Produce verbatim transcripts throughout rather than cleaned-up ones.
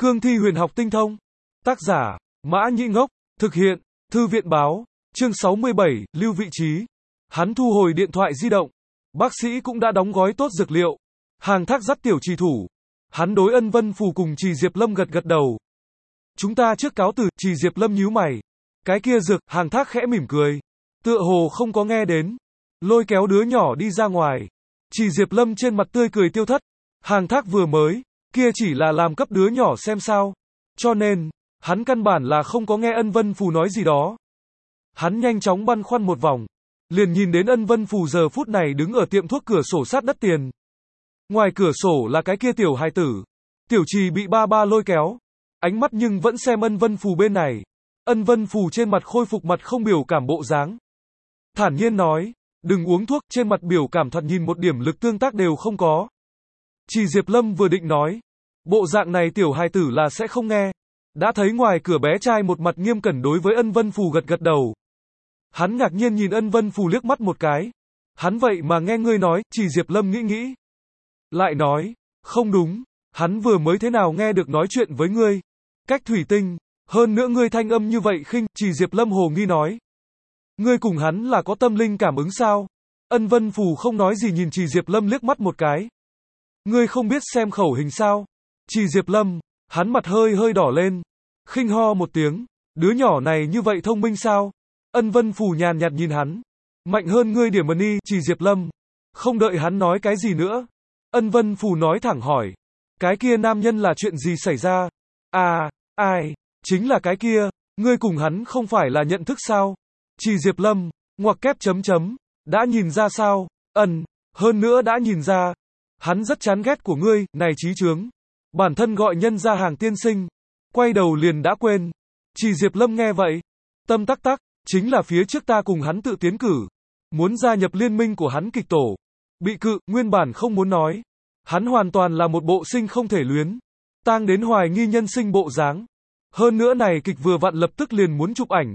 Cương thi huyền học tinh thông. Tác giả, Mã Nhĩ Ngốc. Thực hiện, Thư viện báo. Chương sáu mươi bảy, lưu vị trí. Hắn thu hồi điện thoại di động. Bác sĩ cũng đã đóng gói tốt dược liệu. Hàng Thác dắt Tiểu Trì thủ. Hắn đối Ân Vân Phù cùng Trì Diệp Lâm gật gật đầu. Chúng ta trước cáo từ. Trì Diệp Lâm nhíu mày. Cái kia dược, Hàng Thác khẽ mỉm cười. Tựa hồ không có nghe đến. Lôi kéo đứa nhỏ đi ra ngoài. Trì Diệp Lâm trên mặt tươi cười tiêu thất. Hàng Thác vừa mới, kia chỉ là làm cấp đứa nhỏ xem sao. Cho nên, hắn căn bản là không có nghe Ân Vân Phù nói gì đó. Hắn nhanh chóng băn khoăn một vòng. Liền nhìn đến Ân Vân Phù giờ phút này đứng ở tiệm thuốc cửa sổ sát đất tiền. Ngoài cửa sổ là cái kia tiểu hài tử. Tiểu Trì bị ba ba lôi kéo. Ánh mắt nhưng vẫn xem Ân Vân Phù bên này. Ân Vân Phù trên mặt khôi phục mặt không biểu cảm bộ dáng. Thản nhiên nói, đừng uống thuốc, trên mặt biểu cảm thật nhìn một điểm lực tương tác đều không có. Trì Diệp Lâm vừa định nói, bộ dạng này tiểu hài tử là sẽ không nghe. Đã thấy ngoài cửa bé trai một mặt nghiêm cẩn đối với Ân Vân Phù gật gật đầu. Hắn ngạc nhiên nhìn Ân Vân Phù liếc mắt một cái. Hắn vậy mà nghe ngươi nói, Trì Diệp Lâm nghĩ nghĩ. Lại nói, không đúng, hắn vừa mới thế nào nghe được nói chuyện với ngươi. Cách thủy tinh, hơn nữa ngươi thanh âm như vậy khinh, Trì Diệp Lâm hồ nghi nói. Ngươi cùng hắn là có tâm linh cảm ứng sao? Ân Vân Phù không nói gì nhìn Trì Diệp Lâm liếc mắt một cái. Ngươi không biết xem khẩu hình sao? Trì Diệp Lâm, hắn mặt hơi hơi đỏ lên. Khinh ho một tiếng, đứa nhỏ này như vậy thông minh sao? Ân Vân Phù nhàn nhạt nhìn hắn. Mạnh hơn ngươi điểm đi, Trì Diệp Lâm. Không đợi hắn nói cái gì nữa. Ân Vân Phù nói thẳng hỏi. Cái kia nam nhân là chuyện gì xảy ra? À, ai? Chính là cái kia, ngươi cùng hắn không phải là nhận thức sao? Trì Diệp Lâm, ngoặc kép chấm chấm, đã nhìn ra sao? Ân, hơn nữa đã nhìn ra. Hắn rất chán ghét của ngươi, này trí chướng. Bản thân gọi nhân ra Hàng tiên sinh. Quay đầu liền đã quên. Trì Diệp Lâm nghe vậy. Tâm tắc tắc, chính là phía trước ta cùng hắn tự tiến cử. Muốn gia nhập liên minh của hắn kịch tổ. Bị cự, nguyên bản không muốn nói. Hắn hoàn toàn là một bộ sinh không thể luyến. Tang đến hoài nghi nhân sinh bộ dáng. Hơn nữa này kịch vừa vặn lập tức liền muốn chụp ảnh.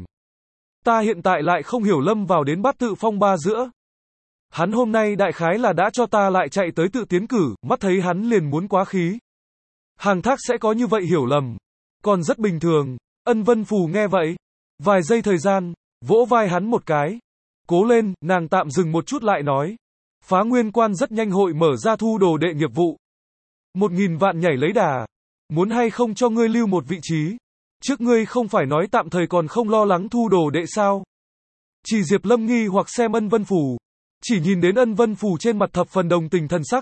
Ta hiện tại lại không hiểu lâm vào đến bát tự phong ba giữa. Hắn hôm nay đại khái là đã cho ta lại chạy tới tự tiến cử, mắt thấy hắn liền muốn quá khí. Hàng Thác sẽ có như vậy hiểu lầm. Còn rất bình thường. Ân Vân Phù nghe vậy. Vài giây thời gian, vỗ vai hắn một cái. Cố lên, nàng tạm dừng một chút lại nói. Phá Nguyên Quan rất nhanh hội mở ra thu đồ đệ nghiệp vụ. Một nghìn vạn nhảy lấy đà. Muốn hay không cho ngươi lưu một vị trí. Trước ngươi không phải nói tạm thời còn không lo lắng thu đồ đệ sao? Trì Diệp Lâm nghi hoặc xem Ân Vân Phù. Chỉ nhìn đến Ân Vân Phù trên mặt thập phần đồng tình thần sắc.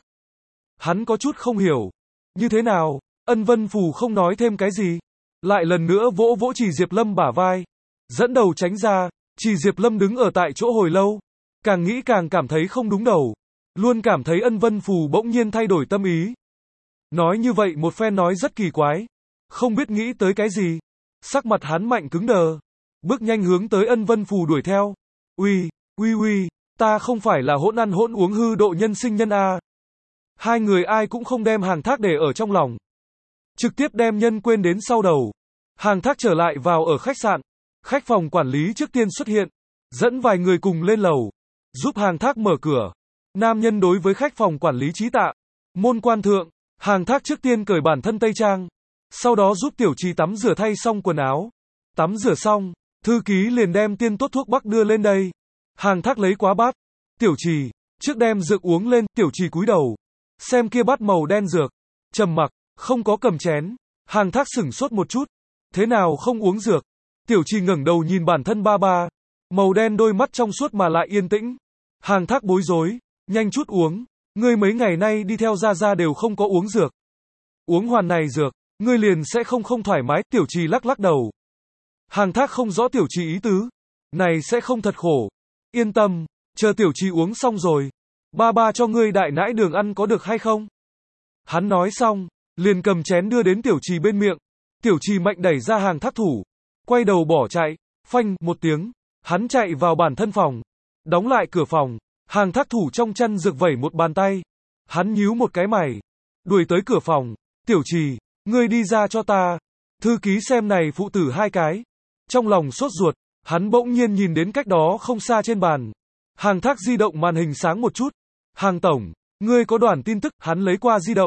Hắn có chút không hiểu. Như thế nào? Ân Vân Phù không nói thêm cái gì. Lại lần nữa vỗ vỗ Trì Diệp Lâm bả vai. Dẫn đầu tránh ra. Trì Diệp Lâm đứng ở tại chỗ hồi lâu. Càng nghĩ càng cảm thấy không đúng đầu. Luôn cảm thấy Ân Vân Phù bỗng nhiên thay đổi tâm ý. Nói như vậy một phen nói rất kỳ quái. Không biết nghĩ tới cái gì. Sắc mặt hắn mạnh cứng đờ. Bước nhanh hướng tới Ân Vân Phù đuổi theo. Uy, uy uy, ta không phải là hỗn ăn hỗn uống hư độ nhân sinh nhân a. Hai người ai cũng không đem Hàng Thác để ở trong lòng. Trực tiếp đem nhân quên đến sau đầu. Hàng Thác trở lại vào ở khách sạn. Khách phòng quản lý trước tiên xuất hiện. Dẫn vài người cùng lên lầu. Giúp Hàng Thác mở cửa. Nam nhân đối với khách phòng quản lý trí tạ. Môn quan thượng. Hàng Thác trước tiên cởi bản thân tây trang. Sau đó giúp Tiểu Trì tắm rửa thay xong quần áo. Tắm rửa xong, thư ký liền đem tiên tốt thuốc bắc đưa lên đây. Hàng Thác lấy quá bát. Tiểu Trì, trước đem dược uống lên, Tiểu Trì cúi đầu. Xem kia bát màu đen dược. Trầm mặc, không có cầm chén. Hàng Thác sửng sốt một chút. Thế nào không uống dược? Tiểu Trì ngẩng đầu nhìn bản thân ba ba. Màu đen đôi mắt trong suốt mà lại yên tĩnh. Hàng Thác bối rối. Nhanh chút uống. Ngươi mấy ngày nay đi theo Gia Gia đều không có uống dược. Uống hoàn này dược. Ngươi liền sẽ không không thoải mái, Tiểu Trì lắc lắc đầu. Hàng Thác không rõ Tiểu Trì ý tứ. Này sẽ không thật khổ. Yên tâm, chờ Tiểu Trì uống xong rồi. Ba ba cho ngươi đại nãi đường ăn có được hay không? Hắn nói xong, liền cầm chén đưa đến Tiểu Trì bên miệng. Tiểu Trì mạnh đẩy ra Hàng Thác thủ. Quay đầu bỏ chạy, phanh, một tiếng. Hắn chạy vào bản thân phòng. Đóng lại cửa phòng. Hàng Thác thủ trong chăn rực vẩy một bàn tay. Hắn nhíu một cái mày. Đuổi tới cửa phòng. Tiểu Trì, ngươi đi ra cho ta. Thư ký xem này phụ tử hai cái. Trong lòng sốt ruột, hắn bỗng nhiên nhìn đến cách đó không xa trên bàn. Hàng Thác di động màn hình sáng một chút. Hàng tổng, ngươi có đoàn tin tức, hắn lấy qua di động.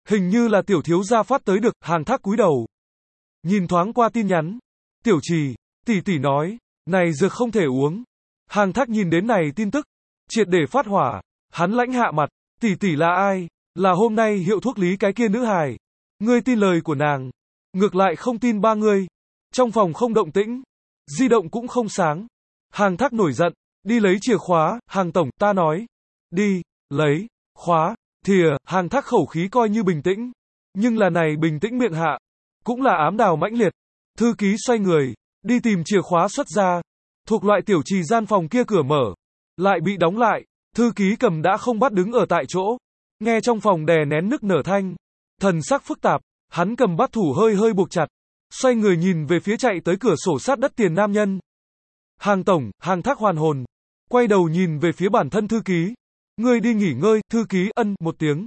Hình như là tiểu thiếu gia phát tới được, Hàng Thác cúi đầu. Nhìn thoáng qua tin nhắn. Tiểu Trì, tỷ tỷ nói, này dược không thể uống. Hàng Thác nhìn đến này tin tức, triệt để phát hỏa, hắn lãnh hạ mặt, tỷ tỷ là ai? Là hôm nay hiệu thuốc lý cái kia nữ hài. Ngươi tin lời của nàng, ngược lại không tin ba ngươi. Trong phòng không động tĩnh, di động cũng không sáng. Hàng Thác nổi giận, đi lấy chìa khóa, Hàng tổng, ta nói. Đi, lấy, khóa, thìa, Hàng Thác khẩu khí coi như bình tĩnh. Nhưng là này bình tĩnh miệng hạ, cũng là ám đào mãnh liệt. Thư ký xoay người, đi tìm chìa khóa xuất ra. Thuộc loại tiểu trì gian phòng kia cửa mở, lại bị đóng lại. Thư ký cầm đã không bắt đứng ở tại chỗ. Nghe trong phòng đè nén nức nở thanh. Thần sắc phức tạp, hắn cầm bắt thủ hơi hơi buộc chặt. Xoay người nhìn về phía chạy tới cửa sổ sát đất tiền nam nhân. Hàng tổng, Hàng Thác hoàn hồn. Quay đầu nhìn về phía bản thân thư ký. Ngươi đi nghỉ ngơi, thư ký ân một tiếng.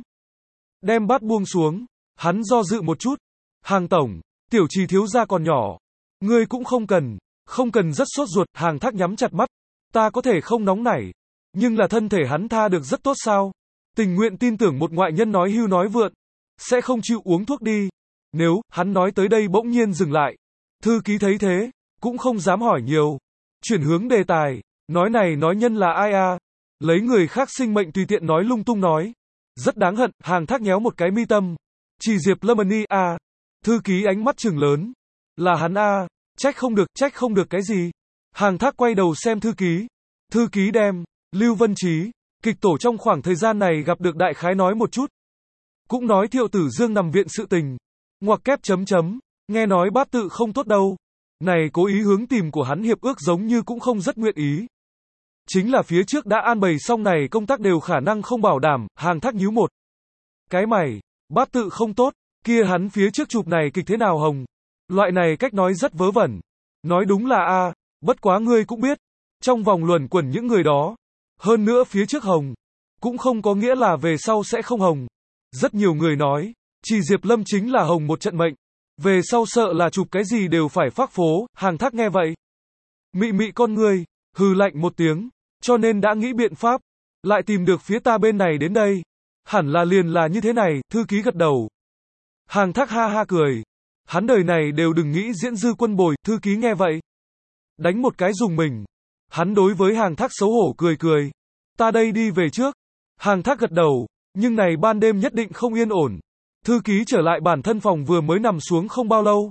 Đem bát buông xuống. Hắn do dự một chút. Hàng tổng, tiểu trì thiếu gia còn nhỏ. Ngươi cũng không cần, không cần rất sốt ruột. Hàng Thác nhắm chặt mắt. Ta có thể không nóng nảy. Nhưng là thân thể hắn tha được rất tốt sao? Tình nguyện tin tưởng một ngoại nhân nói hưu nói vượn. Sẽ không chịu uống thuốc đi. Nếu, hắn nói tới đây bỗng nhiên dừng lại. Thư ký thấy thế, cũng không dám hỏi nhiều. Chuyển hướng đề tài. Nói này nói nhân là ai à? Lấy người khác sinh mệnh tùy tiện nói lung tung nói. Rất đáng hận, Hàng Thác nhéo một cái mi tâm. Chỉ Diệp Lâm Ân à. Thư ký ánh mắt trừng lớn. Là hắn à. Trách không được, trách không được cái gì. Hàng Thác quay đầu xem thư ký. Thư ký đem, Lưu Vân Trí, kịch tổ trong khoảng thời gian này gặp được đại khái nói một chút. Cũng nói Thiệu Tử Dương nằm viện sự tình. Ngoặc kép chấm chấm, nghe nói bát tự không tốt đâu. Này cố ý hướng tìm của hắn hiệp ước giống như cũng không rất nguyện ý. Chính là phía trước đã an bày xong này công tác đều khả năng không bảo đảm, Hàng Thác nhíu một. Cái mày, bát tự không tốt, kia hắn phía trước chụp này kịch thế nào hồng. Loại này cách nói rất vớ vẩn. Nói đúng là a, bất quá ngươi cũng biết. Trong vòng luẩn quẩn những người đó. Hơn nữa phía trước hồng. Cũng không có nghĩa là về sau sẽ không hồng. Rất nhiều người nói. Chỉ Diệp Lâm chính là hồng một trận mệnh. Về sau sợ là chụp cái gì đều phải phác phố. Hàng Thác nghe vậy. Mị mị con ngươi. Hừ lạnh một tiếng. Cho nên đã nghĩ biện pháp. Lại tìm được phía ta bên này đến đây. Hẳn là liền là như thế này. Thư ký gật đầu. Hàng Thác ha ha cười. Hắn đời này đều đừng nghĩ diễn dư quân bồi. Thư ký nghe vậy. Đánh một cái dùng mình. Hắn đối với Hàng Thác xấu hổ cười cười. Ta đây đi về trước. Hàng Thác gật đầu. Nhưng này ban đêm nhất định không yên ổn. Thư ký trở lại bản thân phòng vừa mới nằm xuống không bao lâu.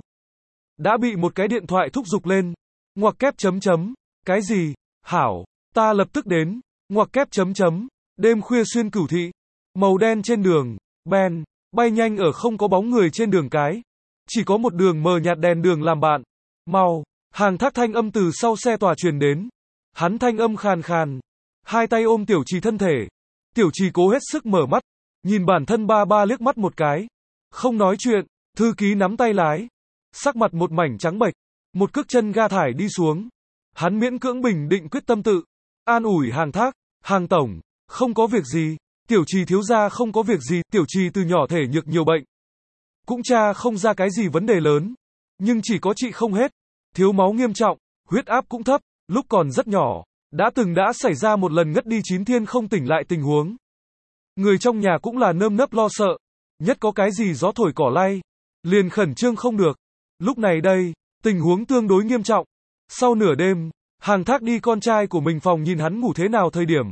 Đã bị một cái điện thoại thúc giục lên. Ngoặc kép chấm chấm. Cái gì? Hảo. Ta lập tức đến. Ngoặc kép chấm chấm. Đêm khuya xuyên Cửu Thị. Màu đen trên đường. Ben. Bay nhanh ở không có bóng người trên đường cái. Chỉ có một đường mờ nhạt đèn đường làm bạn. Mau. Hàng Thác thanh âm từ sau xe tòa truyền đến. Hắn thanh âm khàn khàn. Hai tay ôm Tiểu Trì thân thể. Tiểu Trì cố hết sức mở mắt. Nhìn bản thân ba ba liếc mắt một cái. Không nói chuyện. Thư ký nắm tay lái. Sắc mặt một mảnh trắng bệch. Một cước chân ga thải đi xuống. Hắn miễn cưỡng bình định quyết tâm tự. An ủi Hàng Thác. Hàng tổng. Không có việc gì. Tiểu Trì thiếu gia không có việc gì. Tiểu Trì từ nhỏ thể nhược nhiều bệnh. Cũng tra không ra cái gì vấn đề lớn. Nhưng chỉ có trị không hết. Thiếu máu nghiêm trọng. Huyết áp cũng thấp. Lúc còn rất nhỏ. Đã từng đã xảy ra một lần ngất đi chín thiên không tỉnh lại tình huống. Người trong nhà cũng là nơm nớp lo sợ. Nhất có cái gì gió thổi cỏ lay. Liền khẩn trương không được. Lúc này đây, tình huống tương đối nghiêm trọng. Sau nửa đêm, Hàng Thác đi con trai của mình phòng nhìn hắn ngủ thế nào thời điểm.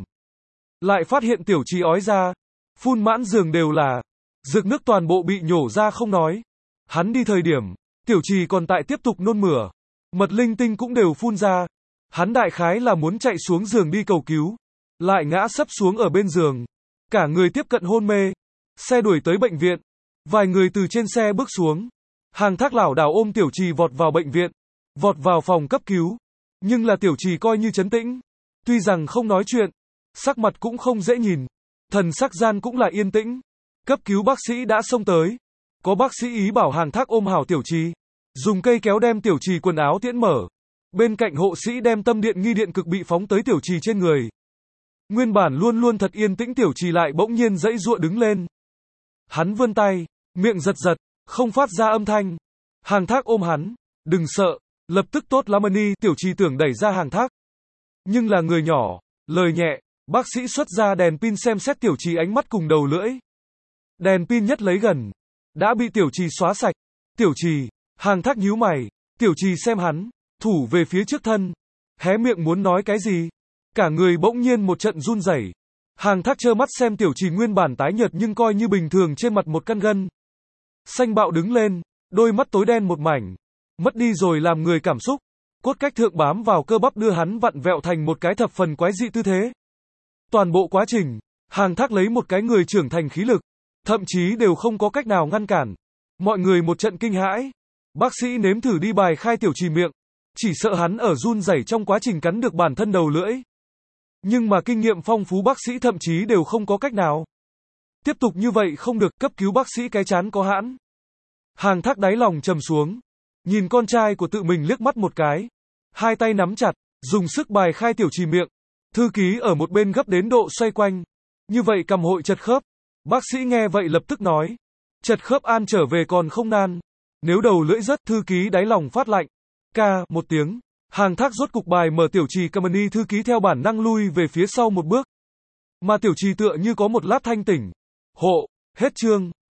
Lại phát hiện Tiểu Trì ói ra. Phun mãn giường đều là. Dược nước toàn bộ bị nhổ ra không nói. Hắn đi thời điểm, Tiểu Trì còn tại tiếp tục nôn mửa. Mật linh tinh cũng đều phun ra. Hắn đại khái là muốn chạy xuống giường đi cầu cứu. Lại ngã sấp xuống ở bên giường. Cả người tiếp cận hôn mê. Xe đuổi tới bệnh viện. Vài người từ trên xe bước xuống. Hàng Thác lảo đảo ôm Tiểu Trì vọt vào bệnh viện. Vọt vào phòng cấp cứu. Nhưng là Tiểu Trì coi như trấn tĩnh. Tuy rằng không nói chuyện. Sắc mặt cũng không dễ nhìn. Thần sắc gian cũng là yên tĩnh. Cấp cứu bác sĩ đã xông tới. Có bác sĩ ý bảo Hàng Thác ôm hảo Tiểu Trì. Dùng cây kéo đem Tiểu Trì quần áo tiễn mở. Bên cạnh hộ sĩ đem tâm điện nghi điện cực bị phóng tới Tiểu Trì trên người. Nguyên bản luôn luôn thật yên tĩnh Tiểu Trì lại bỗng nhiên dãy giụa đứng lên. Hắn vươn tay, miệng giật giật, không phát ra âm thanh. Hàng Thác ôm hắn, đừng sợ, lập tức tốt lắm ân. Tiểu Trì tưởng đẩy ra Hàng Thác. Nhưng là người nhỏ, lời nhẹ, bác sĩ xuất ra đèn pin xem xét Tiểu Trì ánh mắt cùng đầu lưỡi. Đèn pin nhất lấy gần. Đã bị tiểu trì xóa sạch. Tiểu trì, Hàng Thác nhíu mày. Tiểu trì xem hắn, thủ về phía trước thân. Hé miệng muốn nói cái gì. Cả người bỗng nhiên một trận run rẩy. Hàng Thác trơ mắt xem tiểu trì nguyên bản tái nhợt nhưng coi như bình thường trên mặt một căn gân. Xanh bạo đứng lên, đôi mắt tối đen một mảnh. Mất đi rồi làm người cảm xúc. Cốt cách thượng bám vào cơ bắp đưa hắn vặn vẹo thành một cái thập phần quái dị tư thế. Toàn bộ quá trình, Hàng Thác lấy một cái người trưởng thành khí lực. Thậm chí đều không có cách nào ngăn cản. Mọi người một trận kinh hãi. Bác sĩ nếm thử đi bài khai tiểu trì miệng. Chỉ sợ hắn ở run rẩy trong quá trình cắn được bản thân đầu lưỡi. Nhưng mà kinh nghiệm phong phú bác sĩ thậm chí đều không có cách nào. Tiếp tục như vậy không được, cấp cứu bác sĩ cái chán có hãn. Hàng Thác đáy lòng trầm xuống. Nhìn con trai của tự mình liếc mắt một cái. Hai tay nắm chặt, dùng sức bài khai tiểu trì miệng. Thư ký ở một bên gấp đến độ xoay quanh. Như vậy cầm hội chật khớp. Bác sĩ nghe vậy lập tức nói. Chật khớp an trở về còn không nan. Nếu đầu lưỡi rớt, thư ký đáy lòng phát lạnh. Ca, một tiếng. Hàng Thác rốt cục bài mở tiểu trì Kamani, thư ký theo bản năng lui về phía sau một bước. Mà tiểu trì tựa như có một lát thanh tỉnh. Hộ, hết chương.